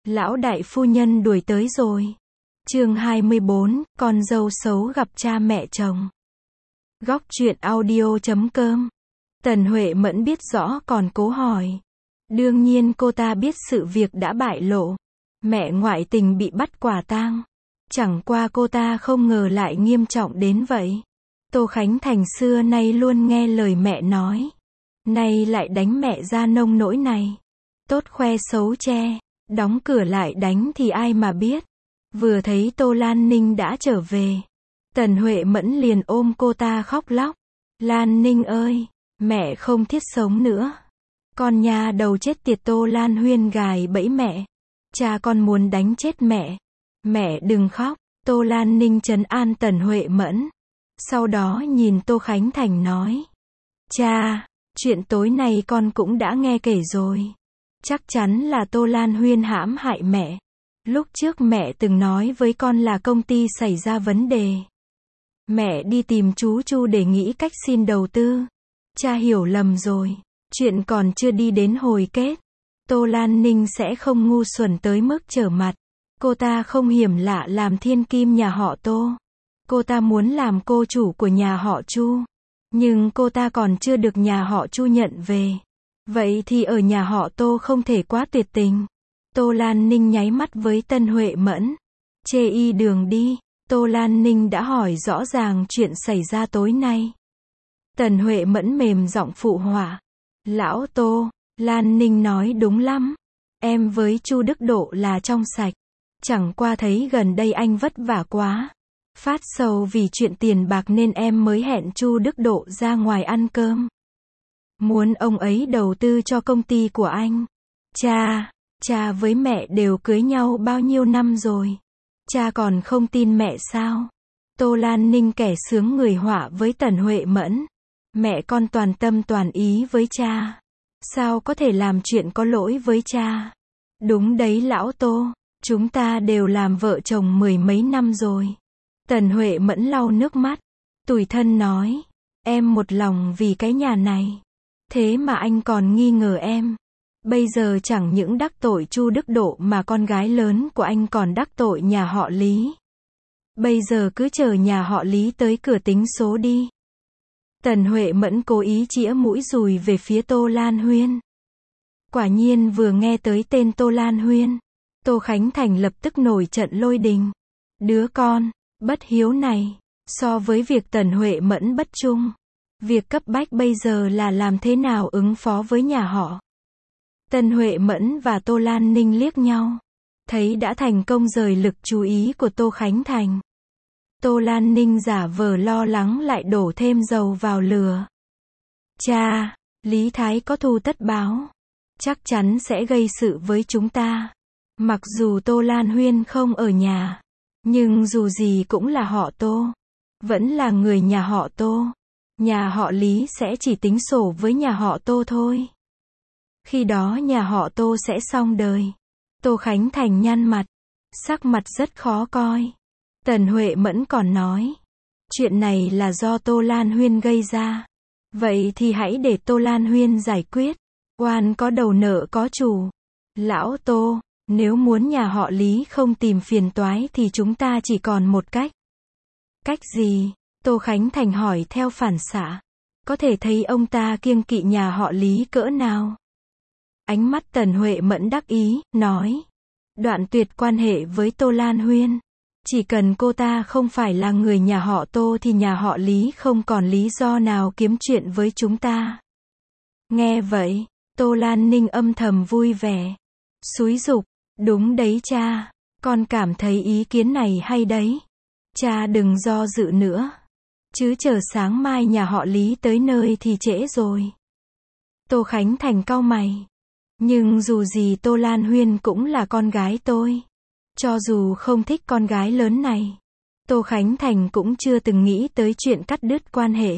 Lão đại phu nhân đuổi tới rồi. Chương 24, con dâu xấu gặp cha mẹ chồng. Góc truyện audio.com. Tần Huệ Mẫn biết rõ còn cố hỏi. Đương nhiên cô ta biết sự việc đã bại lộ. Mẹ ngoại tình bị bắt quả tang. Chẳng qua cô ta không ngờ lại nghiêm trọng đến vậy. Tô Khánh Thành xưa nay luôn nghe lời mẹ nói. Nay lại đánh mẹ ra nông nỗi này. Tốt khoe xấu che, đóng cửa lại đánh thì ai mà biết. Vừa thấy Tô Lan Ninh đã trở về, Tần Huệ Mẫn liền ôm cô ta khóc lóc. Lan Ninh ơi, mẹ không thiết sống nữa. Con nhà đầu chết tiệt. Tô Lan Huyên gài bẫy mẹ. Cha con muốn đánh chết mẹ. Mẹ đừng khóc. Tô Lan Ninh trấn an Tần Huệ Mẫn. Sau đó nhìn Tô Khánh Thành nói. Cha, chuyện tối nay con cũng đã nghe kể rồi. Chắc chắn là Tô Lan Huyên hãm hại mẹ. Lúc trước mẹ từng nói với con là công ty xảy ra vấn đề. Mẹ đi tìm chú Chu để nghĩ cách xin đầu tư. Cha hiểu lầm rồi. Chuyện còn chưa đi đến hồi kết. Tô Lan Ninh sẽ không ngu xuẩn tới mức trở mặt. Cô ta không hiểm lạ làm thiên kim nhà họ Tô. Cô ta muốn làm cô chủ của nhà họ Chu. Nhưng cô ta còn chưa được nhà họ Chu nhận về. Vậy thì ở nhà họ Tô không thể quá tuyệt tình. Tô Lan Ninh nháy mắt với Tần Huệ Mẫn. Chê y đường đi. Tô Lan Ninh đã hỏi rõ ràng chuyện xảy ra tối nay. Tần Huệ Mẫn mềm giọng phụ họa. Lão Tô, Lan Ninh nói đúng lắm. Em với Chu Đức Độ là trong sạch. Chẳng qua thấy gần đây anh vất vả quá. Phát sầu vì chuyện tiền bạc nên em mới hẹn Chu Đức Độ ra ngoài ăn cơm. Muốn ông ấy đầu tư cho công ty của anh. Cha với mẹ đều cưới nhau bao nhiêu năm rồi. Cha còn không tin mẹ sao? Tô Lan Ninh kẻ sướng người họa với Tần Huệ Mẫn. Mẹ con toàn tâm toàn ý với cha. Sao có thể làm chuyện có lỗi với cha? Đúng đấy lão Tô. Chúng ta đều làm vợ chồng mười mấy năm rồi. Tần Huệ Mẫn lau nước mắt. Tủi thân nói. Em một lòng vì cái nhà này. Thế mà anh còn nghi ngờ em. Bây giờ chẳng những đắc tội Chu Đức Độ mà con gái lớn của anh còn đắc tội nhà họ Lý. Bây giờ cứ chờ nhà họ Lý tới cửa tính số đi. Tần Huệ Mẫn cố ý chĩa mũi dùi về phía Tô Lan Huyên. Quả nhiên vừa nghe tới tên Tô Lan Huyên, Tô Khánh Thành lập tức nổi trận lôi đình. Đứa con bất hiếu này, so với việc Tần Huệ Mẫn bất trung, việc cấp bách bây giờ là làm thế nào ứng phó với nhà họ. Tần Huệ Mẫn và Tô Lan Ninh liếc nhau, thấy đã thành công rời lực chú ý của Tô Khánh Thành. Tô Lan Ninh giả vờ lo lắng lại đổ thêm dầu vào lửa. Cha, Lý Thái có thù tất báo. Chắc chắn sẽ gây sự với chúng ta. Mặc dù Tô Lan Huyên không ở nhà, nhưng dù gì cũng là họ Tô. Vẫn là người nhà họ Tô. Nhà họ Lý sẽ chỉ tính sổ với nhà họ Tô thôi. Khi đó nhà họ Tô sẽ xong đời. Tô Khánh Thành nhăn mặt. Sắc mặt rất khó coi. Tần Huệ Mẫn còn nói. Chuyện này là do Tô Lan Huyên gây ra. Vậy thì hãy để Tô Lan Huyên giải quyết. Oan có đầu nợ có chủ. Lão Tô, nếu muốn nhà họ Lý không tìm phiền toái thì chúng ta chỉ còn một cách. Cách gì? Tô Khánh Thành hỏi theo phản xạ. Có thể thấy ông ta kiêng kỵ nhà họ Lý cỡ nào. Ánh mắt Tần Huệ Mẫn đắc ý, nói. Đoạn tuyệt quan hệ với Tô Lan Huyên. Chỉ cần cô ta không phải là người nhà họ Tô thì nhà họ Lý không còn lý do nào kiếm chuyện với chúng ta. Nghe vậy, Tô Lan Ninh âm thầm vui vẻ. Xúi giục, đúng đấy cha, con cảm thấy ý kiến này hay đấy. Cha đừng do dự nữa. Chứ chờ sáng mai nhà họ Lý tới nơi thì trễ rồi. Tô Khánh Thành cau mày. Nhưng dù gì Tô Lan Huyên cũng là con gái tôi. Cho dù không thích con gái lớn này, Tô Khánh Thành cũng chưa từng nghĩ tới chuyện cắt đứt quan hệ.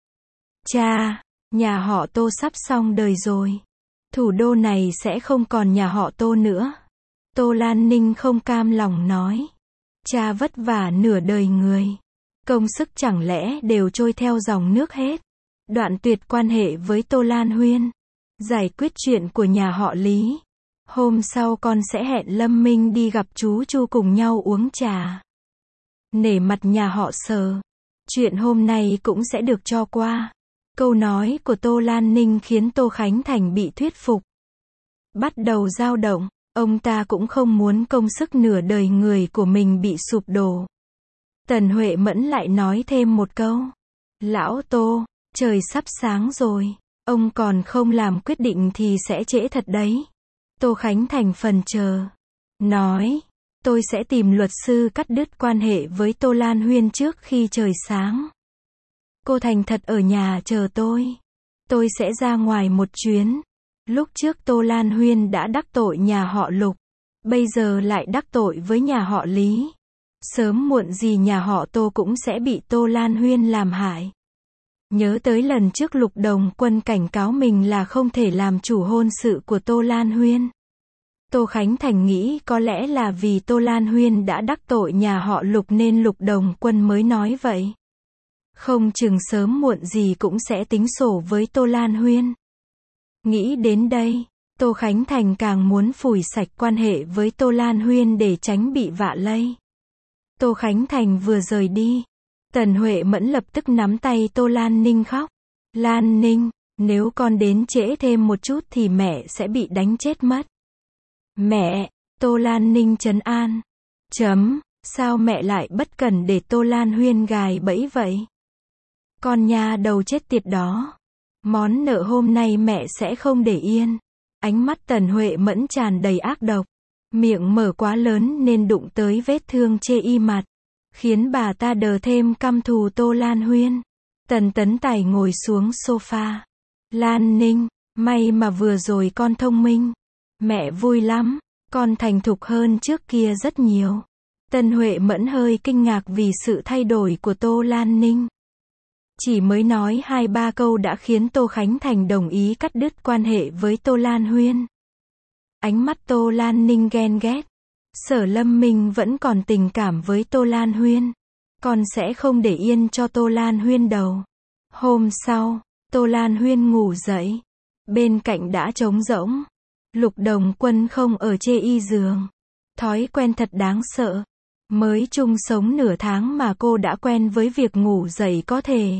Cha, nhà họ Tô sắp xong đời rồi. Thủ đô này sẽ không còn nhà họ Tô nữa. Tô Lan Ninh không cam lòng nói. Cha vất vả nửa đời người. Công sức chẳng lẽ đều trôi theo dòng nước hết. Đoạn tuyệt quan hệ với Tô Lan Huyên. Giải quyết chuyện của nhà họ Lý. Hôm sau con sẽ hẹn Lâm Minh đi gặp chú Chu cùng nhau uống trà. Nể mặt nhà họ Sở, chuyện hôm nay cũng sẽ được cho qua. Câu nói của Tô Lan Ninh khiến Tô Khánh Thành bị thuyết phục. Bắt đầu dao động, ông ta cũng không muốn công sức nửa đời người của mình bị sụp đổ. Tần Huệ Mẫn lại nói thêm một câu. Lão Tô, trời sắp sáng rồi, ông còn không làm quyết định thì sẽ trễ thật đấy. Tô Khánh Thành phần chờ. Nói, tôi sẽ tìm luật sư cắt đứt quan hệ với Tô Lan Huyên trước khi trời sáng. Cô thành thật ở nhà chờ tôi. Tôi sẽ ra ngoài một chuyến. Lúc trước Tô Lan Huyên đã đắc tội nhà họ Lục. Bây giờ lại đắc tội với nhà họ Lý. Sớm muộn gì nhà họ Tô cũng sẽ bị Tô Lan Huyên làm hại. Nhớ tới lần trước Lục Đồng Quân cảnh cáo mình là không thể làm chủ hôn sự của Tô Lan Huyên. Tô Khánh Thành nghĩ có lẽ là vì Tô Lan Huyên đã đắc tội nhà họ Lục nên Lục Đồng Quân mới nói vậy. Không chừng sớm muộn gì cũng sẽ tính sổ với Tô Lan Huyên. Nghĩ đến đây, Tô Khánh Thành càng muốn phủi sạch quan hệ với Tô Lan Huyên để tránh bị vạ lây. Tô Khánh Thành vừa rời đi, Tần Huệ Mẫn lập tức nắm tay Tô Lan Ninh khóc. Lan Ninh, nếu con đến trễ thêm một chút thì mẹ sẽ bị đánh chết mất. Mẹ, Tô Lan Ninh trấn an. Sao mẹ lại bất cẩn để Tô Lan Huyên gài bẫy vậy? Con nha đầu chết tiệt đó. Món nợ hôm nay mẹ sẽ không để yên. Ánh mắt Tần Huệ Mẫn tràn đầy ác độc. Miệng mở quá lớn nên đụng tới vết thương chê y mặt. Khiến bà ta đờ thêm căm thù Tô Lan Huyên. Tần Tấn Tài ngồi xuống sofa. Lan Ninh, may mà vừa rồi con thông minh. Mẹ vui lắm, con thành thục hơn trước kia rất nhiều. Tần Huệ Mẫn hơi kinh ngạc vì sự thay đổi của Tô Lan Ninh. Chỉ mới nói 2-3 câu đã khiến Tô Khánh Thành đồng ý cắt đứt quan hệ với Tô Lan Huyên. Ánh mắt Tô Lan Ninh ghen ghét. Sở Lâm Minh vẫn còn tình cảm với Tô Lan Huyên. Con sẽ không để yên cho Tô Lan Huyên đâu. Hôm sau, Tô Lan Huyên ngủ dậy. Bên cạnh đã trống rỗng. Lục Đồng Quân không ở chê y giường. Thói quen thật đáng sợ. Mới chung sống nửa tháng mà cô đã quen với việc ngủ dậy có thể.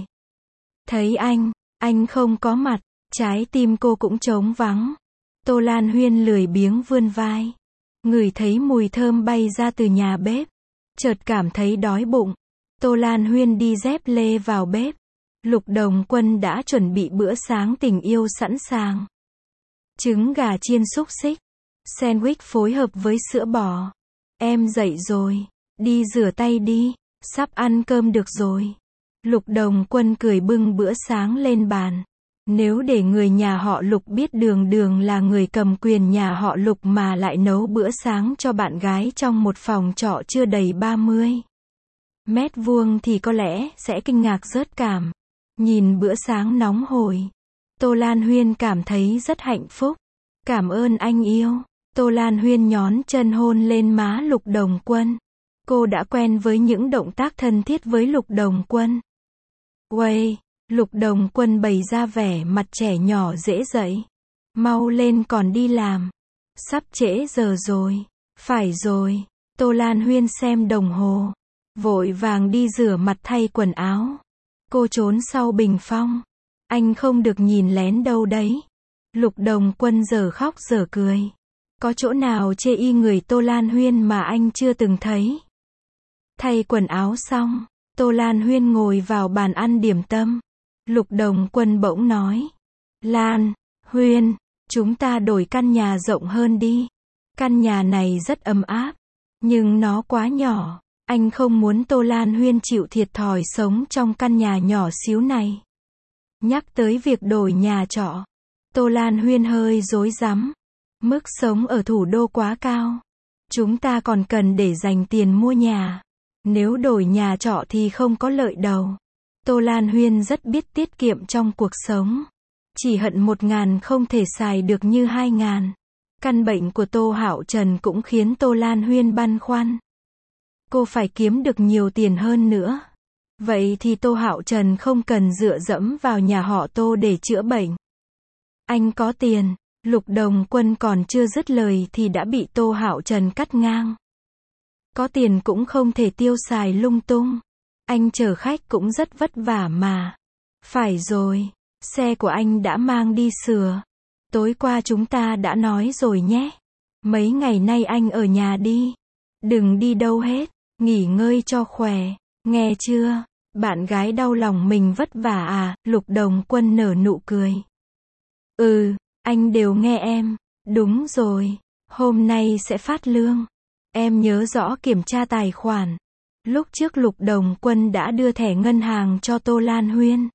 Thấy anh không có mặt, trái tim cô cũng trống vắng. Tô Lan Huyên lười biếng vươn vai. Ngửi thấy mùi thơm bay ra từ nhà bếp. Chợt cảm thấy đói bụng. Tô Lan Huyên đi dép lê vào bếp. Lục Đồng Quân đã chuẩn bị bữa sáng tình yêu sẵn sàng. Trứng gà chiên xúc xích. Sandwich phối hợp với sữa bò. Em dậy rồi. Đi rửa tay đi. Sắp ăn cơm được rồi. Lục Đồng Quân cười bưng bữa sáng lên bàn. Nếu để người nhà họ Lục biết Đường Đường là người cầm quyền nhà họ Lục mà lại nấu bữa sáng cho bạn gái trong một phòng trọ chưa đầy 30 mét vuông thì có lẽ sẽ kinh ngạc rớt cảm. Nhìn bữa sáng nóng hổi, Tô Lan Huyên cảm thấy rất hạnh phúc. Cảm ơn anh yêu. Tô Lan Huyên nhón chân hôn lên má Lục Đồng Quân. Cô đã quen với những động tác thân thiết với Lục Đồng Quân. Uầy, Lục Đồng Quân bày ra vẻ mặt trẻ nhỏ dễ dậy. Mau lên còn đi làm. Sắp trễ giờ rồi. Phải rồi. Tô Lan Huyên xem đồng hồ. Vội vàng đi rửa mặt thay quần áo. Cô trốn sau bình phong. Anh không được nhìn lén đâu đấy. Lục Đồng Quân giờ khóc giờ cười. Có chỗ nào chê y người Tô Lan Huyên mà anh chưa từng thấy. Thay quần áo xong, Tô Lan Huyên ngồi vào bàn ăn điểm tâm. Lục Đồng Quân bỗng nói. Lan, Huyên, chúng ta đổi căn nhà rộng hơn đi. Căn nhà này rất ấm áp, nhưng nó quá nhỏ. Anh không muốn Tô Lan Huyên chịu thiệt thòi sống trong căn nhà nhỏ xíu này. Nhắc tới việc đổi nhà trọ, Tô Lan Huyên hơi rối rắm. Mức sống ở thủ đô quá cao. Chúng ta còn cần để dành tiền mua nhà. Nếu đổi nhà trọ thì không có lợi đâu. Tô Lan Huyên rất biết tiết kiệm trong cuộc sống. Chỉ hận 1.000 không thể xài được như 2.000. Căn bệnh của Tô Hạo Trần cũng khiến Tô Lan Huyên băn khoăn. Cô phải kiếm được nhiều tiền hơn nữa. Vậy thì Tô Hạo Trần không cần dựa dẫm vào nhà họ Tô để chữa bệnh. Anh có tiền, Lục Đồng Quân còn chưa dứt lời thì đã bị Tô Hạo Trần cắt ngang. Có tiền cũng không thể tiêu xài lung tung. Anh chở khách cũng rất vất vả mà. Phải rồi, xe của anh đã mang đi sửa. Tối qua chúng ta đã nói rồi nhé. Mấy ngày nay anh ở nhà đi. Đừng đi đâu hết. Nghỉ ngơi cho khỏe. Nghe chưa? Bạn gái đau lòng mình vất vả à? Lục Đồng Quân nở nụ cười. Ừ, anh đều nghe em. Đúng rồi. Hôm nay sẽ phát lương. Em nhớ rõ kiểm tra tài khoản. Lúc trước Lục Đồng Quân đã đưa thẻ ngân hàng cho Tô Lan Huyên.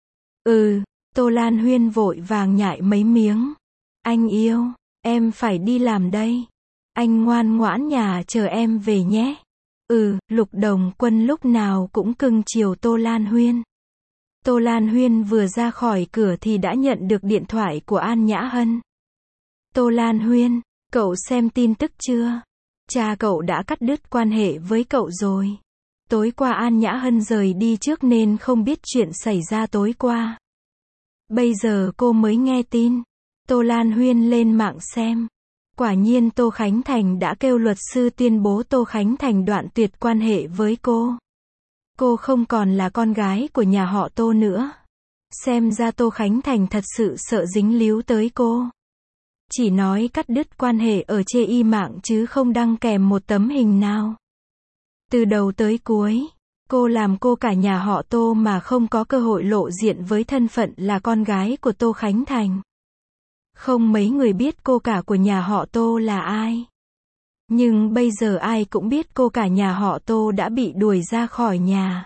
Ừ, Tô Lan Huyên vội vàng nhại mấy miếng. Anh yêu, em phải đi làm đây. Anh ngoan ngoãn nhà chờ em về nhé. Ừ, Lục Đồng Quân lúc nào cũng cưng chiều Tô Lan Huyên. Tô Lan Huyên vừa ra khỏi cửa thì đã nhận được điện thoại của An Nhã Hân. Tô Lan Huyên, cậu xem tin tức chưa? Cha cậu đã cắt đứt quan hệ với cậu rồi. Tối qua An Nhã Hân rời đi trước nên không biết chuyện xảy ra tối qua. Bây giờ cô mới nghe tin. Tô Lan Huyên lên mạng xem. Quả nhiên Tô Khánh Thành đã kêu luật sư tuyên bố Tô Khánh Thành đoạn tuyệt quan hệ với cô. Cô không còn là con gái của nhà họ Tô nữa. Xem ra Tô Khánh Thành thật sự sợ dính líu tới cô. Chỉ nói cắt đứt quan hệ ở chê y mạng chứ không đăng kèm một tấm hình nào. Từ đầu tới cuối, cô làm cô cả nhà họ Tô mà không có cơ hội lộ diện với thân phận là con gái của Tô Khánh Thành. Không mấy người biết cô cả của nhà họ Tô là ai. Nhưng bây giờ ai cũng biết cô cả nhà họ Tô đã bị đuổi ra khỏi nhà.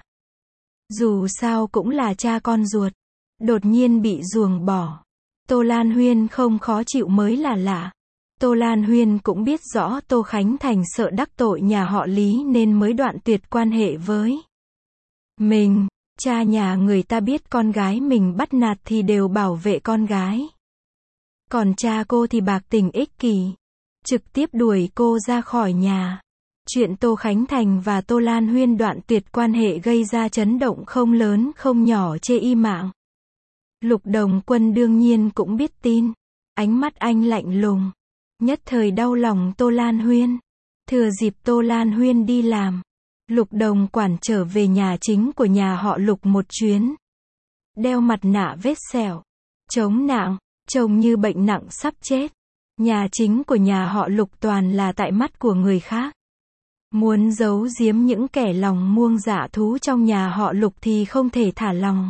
Dù sao cũng là cha con ruột. Đột nhiên bị ruồng bỏ. Tô Lan Huyên không khó chịu mới là lạ. Tô Lan Huyên cũng biết rõ Tô Khánh Thành sợ đắc tội nhà họ Lý nên mới đoạn tuyệt quan hệ với mình. Cha nhà người ta biết con gái mình bắt nạt thì đều bảo vệ con gái. Còn cha cô thì bạc tình ích kỷ. Trực tiếp đuổi cô ra khỏi nhà. Chuyện Tô Khánh Thành và Tô Lan Huyên đoạn tuyệt quan hệ gây ra chấn động không lớn không nhỏ chê y mạng. Lục Đồng Quân đương nhiên cũng biết tin. Ánh mắt anh lạnh lùng. Nhất thời đau lòng Tô Lan Huyên. Thừa dịp Tô Lan Huyên đi làm, Lục Đồng Quản trở về nhà chính của nhà họ Lục một chuyến. Đeo mặt nạ vết sẹo, chống nạng, trông như bệnh nặng sắp chết. Nhà chính của nhà họ Lục toàn là tại mắt của người khác. Muốn giấu giếm những kẻ lòng muông dạ thú trong nhà họ Lục thì không thể thả lòng.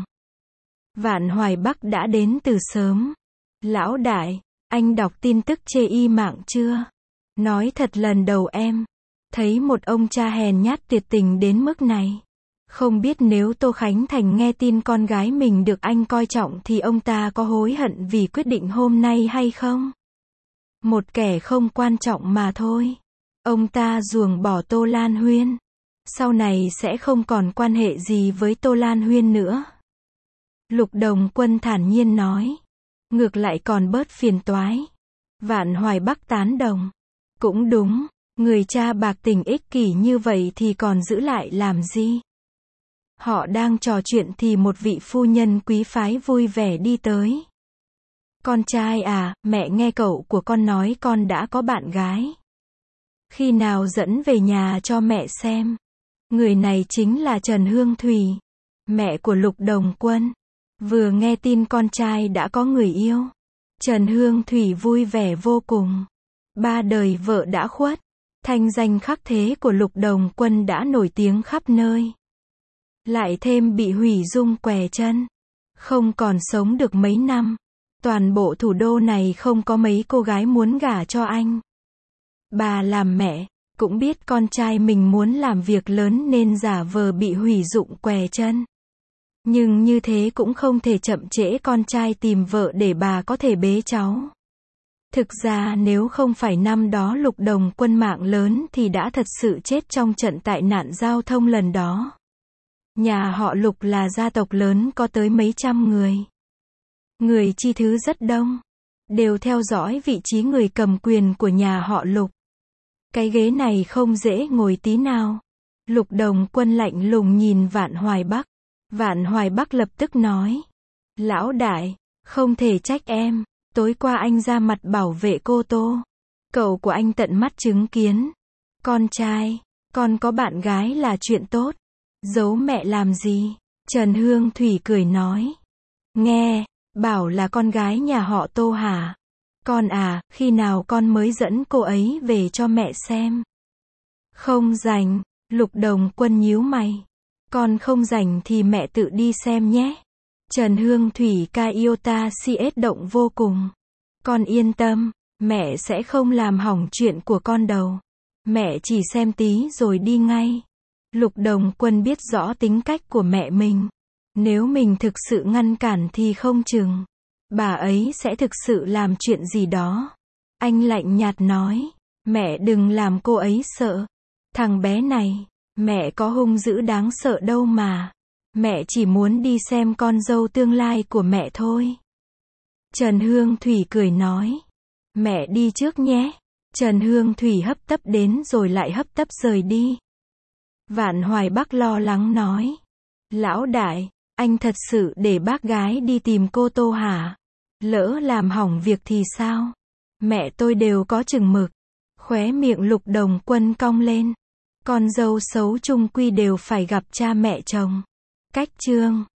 Vạn Hoài Bắc đã đến từ sớm. Lão đại, anh đọc tin tức chê y mạng chưa? Nói thật lần đầu em thấy một ông cha hèn nhát tuyệt tình đến mức này. Không biết nếu Tô Khánh Thành nghe tin con gái mình được anh coi trọng thì ông ta có hối hận vì quyết định hôm nay hay không? Một kẻ không quan trọng mà thôi. Ông ta ruồng bỏ Tô Lan Huyên. Sau này sẽ không còn quan hệ gì với Tô Lan Huyên nữa. Lục Đồng Quân thản nhiên nói. Ngược lại còn bớt phiền toái. Vạn Hoài Bắc tán đồng. Cũng đúng, người cha bạc tình ích kỷ như vậy thì còn giữ lại làm gì? Họ đang trò chuyện thì một vị phu nhân quý phái vui vẻ đi tới. Con trai à, mẹ nghe cậu của con nói con đã có bạn gái. Khi nào dẫn về nhà cho mẹ xem. Người này chính là Trần Hương Thủy, mẹ của Lục Đồng Quân. Vừa nghe tin con trai đã có người yêu, Trần Hương Thủy vui vẻ vô cùng. 3 đời vợ đã khuất, thanh danh khắc thế của Lục Đồng Quân đã nổi tiếng khắp nơi. Lại thêm bị hủy dung què chân, không còn sống được mấy năm. Toàn bộ thủ đô này không có mấy cô gái muốn gả cho anh. Bà làm mẹ, cũng biết con trai mình muốn làm việc lớn nên giả vờ bị hủy dụng què chân. Nhưng như thế cũng không thể chậm trễ con trai tìm vợ để bà có thể bế cháu. Thực ra nếu không phải năm đó Lục Đồng Quân mạng lớn thì đã thật sự chết trong trận tai nạn giao thông lần đó. Nhà họ Lục là gia tộc lớn có tới mấy trăm người. Người chi thứ rất đông. Đều theo dõi vị trí người cầm quyền của nhà họ Lục. Cái ghế này không dễ ngồi tí nào. Lục Đồng Quân lạnh lùng nhìn Vạn Hoài Bắc. Vạn Hoài Bắc lập tức nói. Lão đại, không thể trách em. Tối qua anh ra mặt bảo vệ cô Tô. Cậu của anh tận mắt chứng kiến. Con trai, con có bạn gái là chuyện tốt. Giấu mẹ làm gì? Trần Hương Thủy cười nói. Nghe, bảo là con gái nhà họ Tô hả? Con à, khi nào con mới dẫn cô ấy về cho mẹ xem? Không rảnh, Lục Đồng Quân nhíu mày. Con không rảnh thì mẹ tự đi xem nhé. Trần Hương Thủy Kaiota CS động vô cùng. Con yên tâm, mẹ sẽ không làm hỏng chuyện của con đâu. Mẹ chỉ xem tí rồi đi ngay. Lục Đồng Quân biết rõ tính cách của mẹ mình. Nếu mình thực sự ngăn cản thì không chừng bà ấy sẽ thực sự làm chuyện gì đó. Anh lạnh nhạt nói, mẹ đừng làm cô ấy sợ. Thằng bé này, mẹ có hung dữ đáng sợ đâu mà. Mẹ chỉ muốn đi xem con dâu tương lai của mẹ thôi. Trần Hương Thủy cười nói, mẹ đi trước nhé. Trần Hương Thủy hấp tấp đến rồi lại hấp tấp rời đi. Vạn Hoài Bắc lo lắng nói, lão đại, anh thật sự để bác gái đi tìm cô Tô hả? Lỡ làm hỏng việc thì sao? Mẹ tôi đều có chừng mực. Khóe miệng Lục Đồng Quân cong lên. Con dâu xấu chung quy đều phải gặp cha mẹ chồng. Cách chương